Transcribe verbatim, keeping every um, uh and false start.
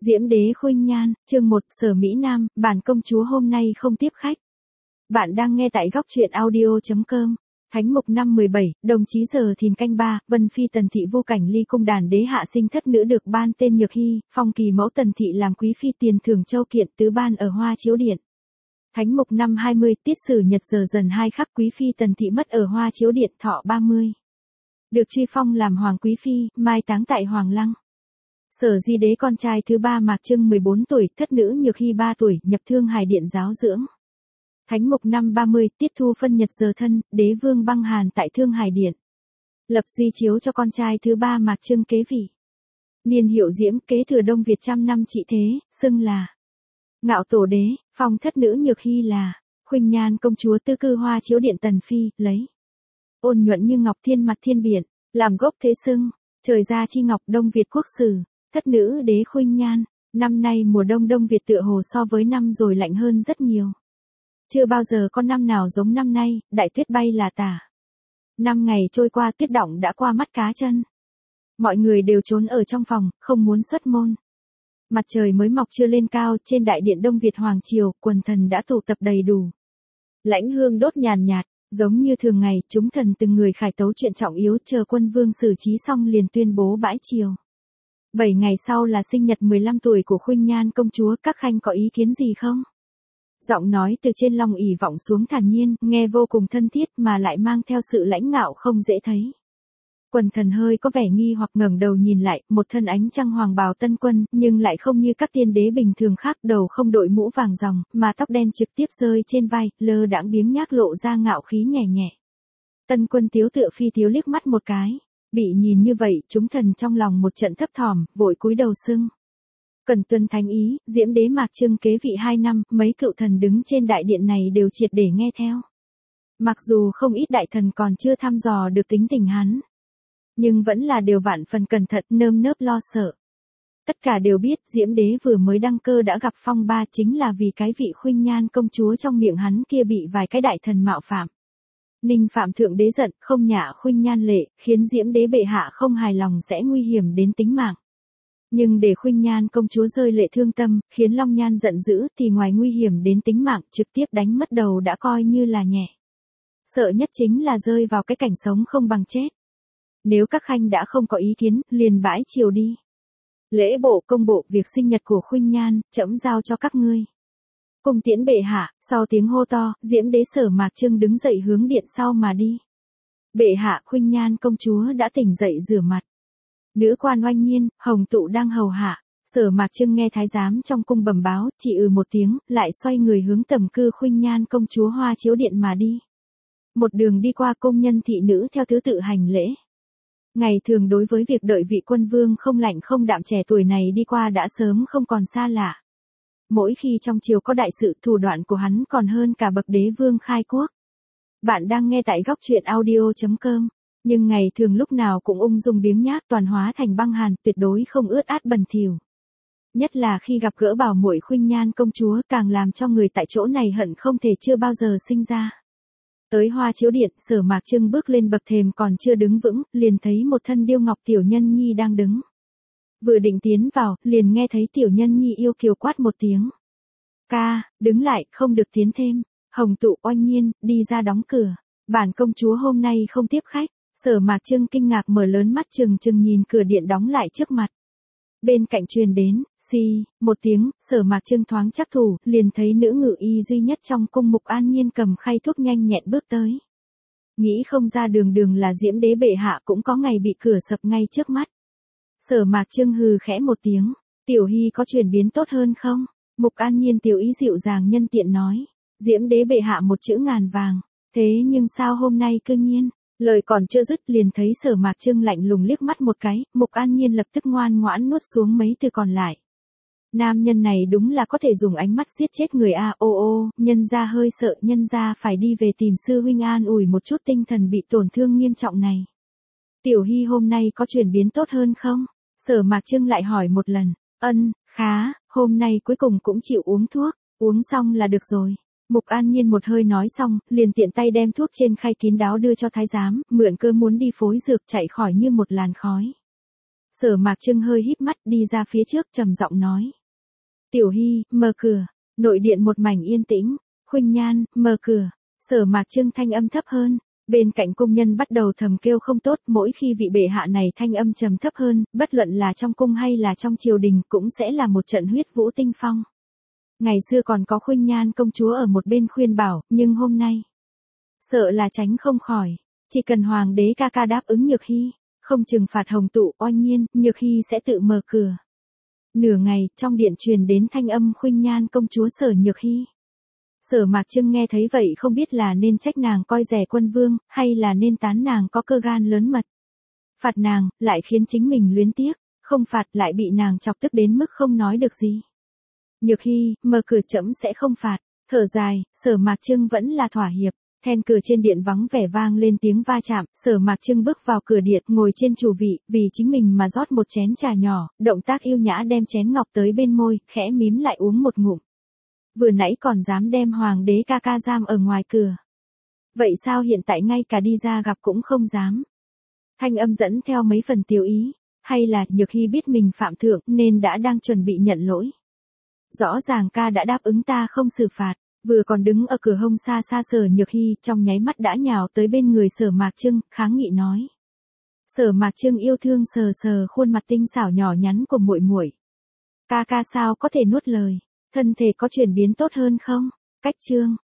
Diễm đế khuynh nhan, chương một, Sở Mỹ Nam, bản công chúa hôm nay không tiếp khách. Bạn đang nghe tại góc truyện audio chấm com. Thánh mục năm mười bảy, đồng chí giờ thìn canh ba, Vân Phi Tần Thị vô cảnh ly cung đàn đế hạ sinh thất nữ được ban tên Nhược Hy, phong kỳ mẫu Tần Thị làm quý phi tiền thưởng châu kiện tứ ban ở Hoa Chiếu Điện. Thánh mục năm hai mươi, tiết sử nhật giờ dần hai khắc quý phi Tần Thị mất ở Hoa Chiếu Điện thọ ba mươi. Được truy phong làm hoàng quý phi, mai táng tại Hoàng Lăng. Sở Di đế con trai thứ ba Mạc Trưng mười bốn tuổi, thất nữ Nhược Hy ba tuổi, nhập Thương Hải Điện giáo dưỡng. Thánh mục năm ba mươi, tiết thu phân nhật giờ thân, đế vương băng hàn tại Thương Hải Điện. Lập di chiếu cho con trai thứ ba Mạc Trưng kế vị. Niên hiệu Diễm, kế thừa Đông Việt trăm năm trị thế, xưng là Ngạo Tổ đế, phong thất nữ Nhược Hy là Khuynh Nhan công chúa tư cư Hoa Chiếu Điện Tần phi, lấy ôn nhuận như ngọc thiên mặt thiên biển, làm gốc thế xưng, trời ra chi ngọc Đông Việt quốc sử. Thất nữ đế Khuynh Nhan, năm nay mùa đông Đông Việt tựa hồ so với năm rồi lạnh hơn rất nhiều. Chưa bao giờ có năm nào giống năm nay, đại tuyết bay là tả. Năm ngày trôi qua tuyết đọng đã qua mắt cá chân. Mọi người đều trốn ở trong phòng, không muốn xuất môn. Mặt trời mới mọc chưa lên cao, trên đại điện Đông Việt Hoàng Triều, quần thần đã tụ tập đầy đủ. Lãnh hương đốt nhàn nhạt, giống như thường ngày, chúng thần từng người khải tấu chuyện trọng yếu chờ quân vương xử trí xong liền tuyên bố bãi triều. Bảy ngày sau là sinh nhật mười lăm tuổi của Khuynh Nhan công chúa, các khanh có ý kiến gì không? Giọng nói từ trên long ỷ vọng xuống thản nhiên, nghe vô cùng thân thiết mà lại mang theo sự lãnh ngạo không dễ thấy. Quần thần hơi có vẻ nghi hoặc ngẩng đầu nhìn lại, một thân ánh trăng hoàng bào tân quân, nhưng lại không như các tiên đế bình thường khác, đầu không đội mũ vàng ròng, mà tóc đen trực tiếp rơi trên vai, lơ đãng biếng nhác lộ ra ngạo khí nhẹ nhẹ. Tân quân tiếu tựa phi tiếu liếc mắt một cái. Bị nhìn như vậy, chúng thần trong lòng một trận thấp thỏm, vội cúi đầu xưng. Cần tuân thánh ý, Diễm đế Mạc Trưng kế vị hai năm, mấy cựu thần đứng trên đại điện này đều triệt để nghe theo. Mặc dù không ít đại thần còn chưa thăm dò được tính tình hắn, nhưng vẫn là đều vạn phần cẩn thận, nơm nớp lo sợ. Tất cả đều biết Diễm đế vừa mới đăng cơ đã gặp phong ba chính là vì cái vị Khuynh Nhan công chúa trong miệng hắn kia bị vài cái đại thần mạo phạm. Ninh Phạm thượng đế giận, không nhả Khuynh Nhan lệ, khiến Diễm đế bệ hạ không hài lòng sẽ nguy hiểm đến tính mạng. Nhưng để Khuynh Nhan công chúa rơi lệ thương tâm, khiến Long Nhan giận dữ thì ngoài nguy hiểm đến tính mạng, trực tiếp đánh mất đầu đã coi như là nhẹ. Sợ nhất chính là rơi vào cái cảnh sống không bằng chết. Nếu các khanh đã không có ý kiến, liền bãi triều đi. Lễ bộ công bộ việc sinh nhật của Khuynh Nhan, trẫm giao cho các ngươi. Cùng tiễn bệ hạ, sau tiếng hô to, Diễm đế Sở Mạc Trưng đứng dậy hướng điện sau mà đi. Bệ hạ Khuynh Nhan công chúa đã tỉnh dậy rửa mặt. Nữ quan Oanh Nhiên, Hồng Tụ đang hầu hạ. Sở Mạc Trưng nghe thái giám trong cung bẩm báo, chỉ ừ một tiếng, lại xoay người hướng tầm cư Khuynh Nhan công chúa Hoa Chiếu Điện mà đi. Một đường đi qua công nhân thị nữ theo thứ tự hành lễ. Ngày thường đối với việc đợi vị quân vương không lạnh không đạm trẻ tuổi này đi qua đã sớm không còn xa lạ. Mỗi khi trong triều có đại sự, thủ đoạn của hắn còn hơn cả bậc đế vương khai quốc. Bạn đang nghe tại góc truyện audio chấm com. Nhưng ngày thường lúc nào cũng ung dung biếng nhác, toàn hóa thành băng hàn, tuyệt đối không ướt át bẩn thỉu. Nhất là khi gặp gỡ bảo muội Khuynh Nhan công chúa, càng làm cho người tại chỗ này hận không thể chưa bao giờ sinh ra. Tới Hoa Chiếu Điện, Sở Mạc Trưng bước lên bậc thềm còn chưa đứng vững, liền thấy một thân điêu ngọc tiểu nhân nhi đang đứng. Vừa định tiến vào, liền nghe thấy tiểu nhân nhi yêu kiều quát một tiếng. Ca, đứng lại, không được tiến thêm. Hồng Tụ Oanh Nhiên, đi ra đóng cửa. Bản công chúa hôm nay không tiếp khách. Sở Mạc Trưng kinh ngạc mở lớn mắt trừng trừng nhìn cửa điện đóng lại trước mặt. Bên cạnh truyền đến, xì, một tiếng, Sở Mạc Trưng thoáng chắc thủ, liền thấy nữ ngự y duy nhất trong cung Mục An Nhiên cầm khay thuốc nhanh nhẹn bước tới. Nghĩ không ra đường đường là Diễm đế bệ hạ cũng có ngày bị cửa sập ngay trước mắt. Sở Mạc Trưng hừ khẽ một tiếng, Tiểu Hy có chuyển biến tốt hơn không? Mục An Nhiên tiểu ý dịu dàng nhân tiện nói, Diễm đế bệ hạ một chữ ngàn vàng, thế nhưng sao hôm nay cư nhiên, lời còn chưa dứt liền thấy Sở Mạc Trưng lạnh lùng liếc mắt một cái, Mục An Nhiên lập tức ngoan ngoãn nuốt xuống mấy từ còn lại. Nam nhân này đúng là có thể dùng ánh mắt giết chết người a, ô ô, nhân gia hơi sợ, nhân gia phải đi về tìm sư huynh an ủi một chút tinh thần bị tổn thương nghiêm trọng này. Tiểu Hy hôm nay có chuyển biến tốt hơn không? Sở Mạc Trưng lại hỏi một lần. Ân, khá, hôm nay cuối cùng cũng chịu uống thuốc, uống xong là được rồi. Mục An Nhiên một hơi nói xong, liền tiện tay đem thuốc trên khay kín đáo đưa cho thái giám, mượn cơ muốn đi phối dược chạy khỏi như một làn khói. Sở Mạc Trưng hơi híp mắt đi ra phía trước trầm giọng nói. Tiểu Hy, mở cửa. Nội điện một mảnh yên tĩnh. Khuynh Nhan, mở cửa. Sở Mạc Trưng thanh âm thấp hơn. Bên cạnh cung nhân bắt đầu thầm kêu không tốt, mỗi khi vị bệ hạ này thanh âm trầm thấp hơn, bất luận là trong cung hay là trong triều đình cũng sẽ là một trận huyết vũ tinh phong. Ngày xưa còn có Khuynh Nhan công chúa ở một bên khuyên bảo, nhưng hôm nay, sợ là tránh không khỏi, chỉ cần hoàng đế ca ca đáp ứng Nhược Hy, không trừng phạt hồng tụ, oanh nhiên, Nhược Hy sẽ tự mở cửa. Nửa ngày, trong điện truyền đến thanh âm Khuynh Nhan công chúa Sở Nhược Hy. Sở Mạc Trưng nghe thấy vậy không biết là nên trách nàng coi rẻ quân vương, hay là nên tán nàng có cơ gan lớn mật. Phạt nàng, lại khiến chính mình luyến tiếc, không phạt lại bị nàng chọc tức đến mức không nói được gì. Nhược Hy, mở cửa trẫm sẽ không phạt, thở dài, Sở Mạc Trưng vẫn là thỏa hiệp. Then cửa trên điện vắng vẻ vang lên tiếng va chạm, Sở Mạc Trưng bước vào cửa điện, ngồi trên chủ vị, vì chính mình mà rót một chén trà nhỏ, động tác yêu nhã đem chén ngọc tới bên môi, khẽ mím lại uống một ngụm. Vừa nãy còn dám đem hoàng đế ca ca giam ở ngoài cửa. Vậy sao hiện tại ngay cả đi ra gặp cũng không dám? Thanh âm dẫn theo mấy phần tiêu ý, hay là Nhược Hy biết mình phạm thượng nên đã đang chuẩn bị nhận lỗi. Rõ ràng ca đã đáp ứng ta không xử phạt. Vừa còn đứng ở cửa hông xa xa Sở Nhược Hy trong nháy mắt đã nhào tới bên người Sở Mạc Trưng, kháng nghị nói. Sở Mạc Trưng yêu thương sờ sờ khuôn mặt tinh xảo nhỏ nhắn của muội muội. Ca ca sao có thể nuốt lời, thân thể có chuyển biến tốt hơn không? Cách chương